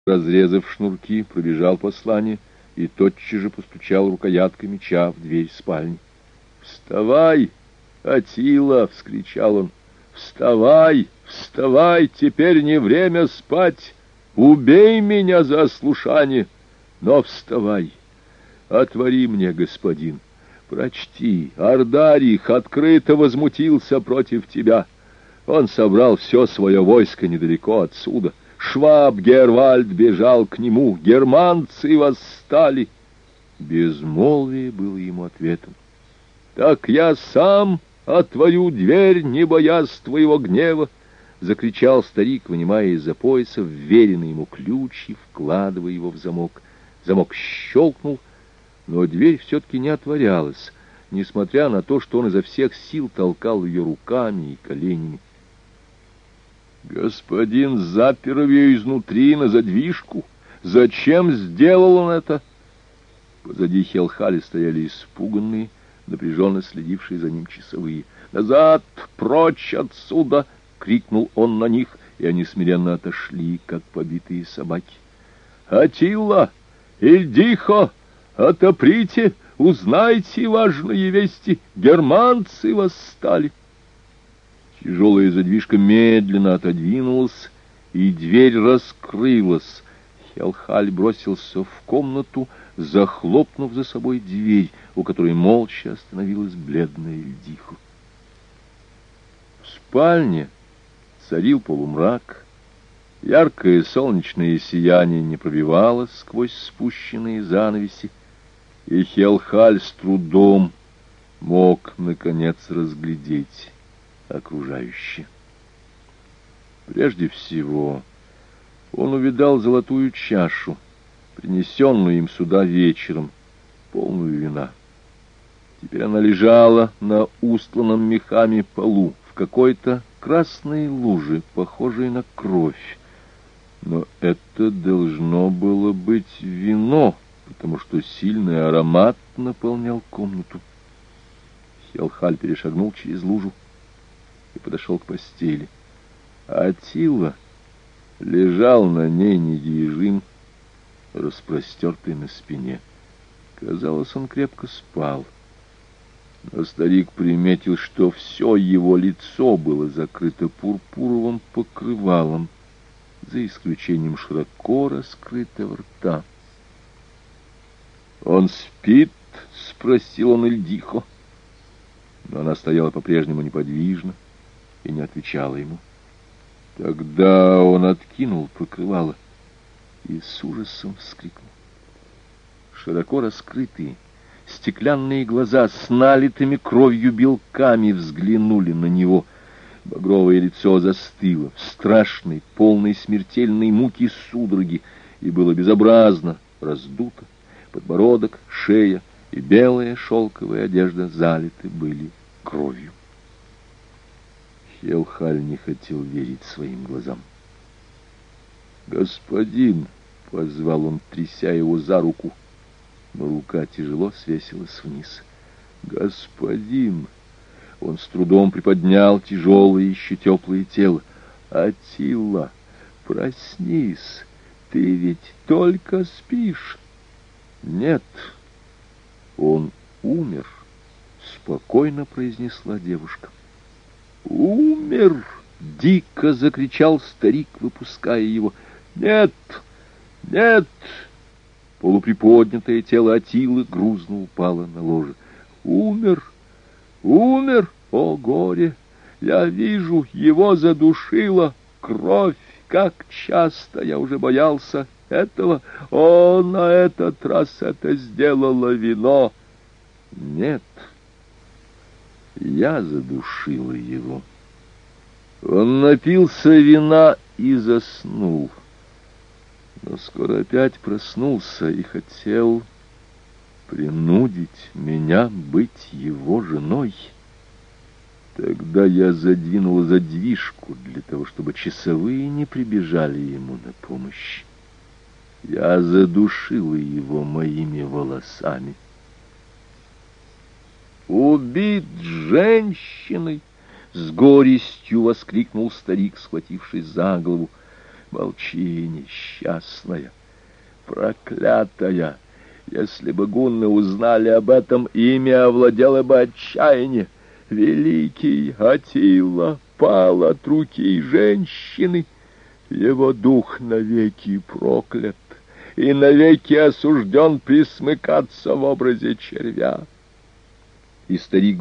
Разрезав шнурки, пробежал послание и тотчас же постучал рукояткой меча в дверь спальни. «Вставай, Аттила!» — вскричал он. «Вставай, вставай! Теперь не время спать! Убей меня за ослушание! Но вставай! Отвори мне, господин! Прочти, Ардарих открыто возмутился против тебя. Он собрал все свое войско недалеко отсюда. Шваб Гервальд бежал к нему, германцы восстали. Безмолвие было ему ответом. «Так я сам отворю дверь, не боясь твоего гнева!» — закричал старик, вынимая из-за пояса вверенный ему ключ и вкладывая его в замок. Замок щелкнул, но дверь все-таки не отворялась, несмотря на то, что он изо всех сил толкал ее руками и коленями. Господин запер ее изнутри на задвижку. Зачем сделал он это? Позади Хелхали стояли испуганные, напряженно следившие за ним часовые. «Назад! Прочь отсюда!» — крикнул он на них, и они смиренно отошли, как побитые собаки. «Аттила! Ильдихо! Отоприте! Узнайте важные вести! Германцы восстали!» Тяжелая задвижка медленно отодвинулась, и дверь раскрылась. Хелхаль бросился в комнату, захлопнув за собой дверь, у которой молча остановилась бледная Ильдиха. В спальне царил полумрак. Яркое солнечное сияние не пробивалось сквозь спущенные занавеси, и Хелхаль с трудом мог, наконец, разглядеть окружающее. Прежде всего, он увидал золотую чашу, принесенную им сюда вечером, полную вина. Теперь она лежала на устланном мехами полу, в какой-то красной луже, похожей на кровь. Но это должно было быть вино, потому что сильный аромат наполнял комнату. Хелхаль перешагнул через лужу и подошел к постели. Аттила лежал на ней недвижим, распростертый на спине. Казалось, он крепко спал. Но старик приметил, что все его лицо было закрыто пурпуровым покрывалом, за исключением широко раскрытого рта. «Он спит?» — спросил он Ильдихо. Но она стояла по-прежнему неподвижно и не отвечала ему. Тогда он откинул покрывало и с ужасом вскрикнул. Широко раскрытые стеклянные глаза с налитыми кровью белками взглянули на него. Багровое лицо застыло в страшной, полной смертельной муки судороги и было безобразно раздуто. Подбородок, шея и белая шелковая одежда залиты были кровью. Хелхаль не хотел верить своим глазам. «Господин!» — позвал он, тряся его за руку, но рука тяжело свесилась вниз. «Господин!» Он с трудом приподнял тяжелое, еще теплое тело. «Аттила, проснись! Ты ведь только спишь!» «Нет, он умер!» — спокойно произнесла девушка. «Умер!» — дико закричал старик, выпуская его. «Нет! Нет!» Полуприподнятое тело Аттилы грузно упало на ложе. «Умер! Умер! О, горе! Я вижу, его задушила кровь! Как часто я уже боялся этого! О, на этот раз это сделало вино!» «Нет!» Я задушила его. Он напился вина и заснул. Но скоро опять проснулся и хотел принудить меня быть его женой. Тогда я задвинула задвижку для того, чтобы часовые не прибежали ему на помощь. Я задушила его моими волосами. «Убит женщиной!» — с горестью воскликнул старик, схватившись за голову. Молчи, несчастная, проклятая. Если бы гунны узнали об этом, ими овладело бы отчаяние. Великий Аттила пал от руки женщины. Его дух навеки проклят и навеки осужден присмыкаться в образе червя. И старик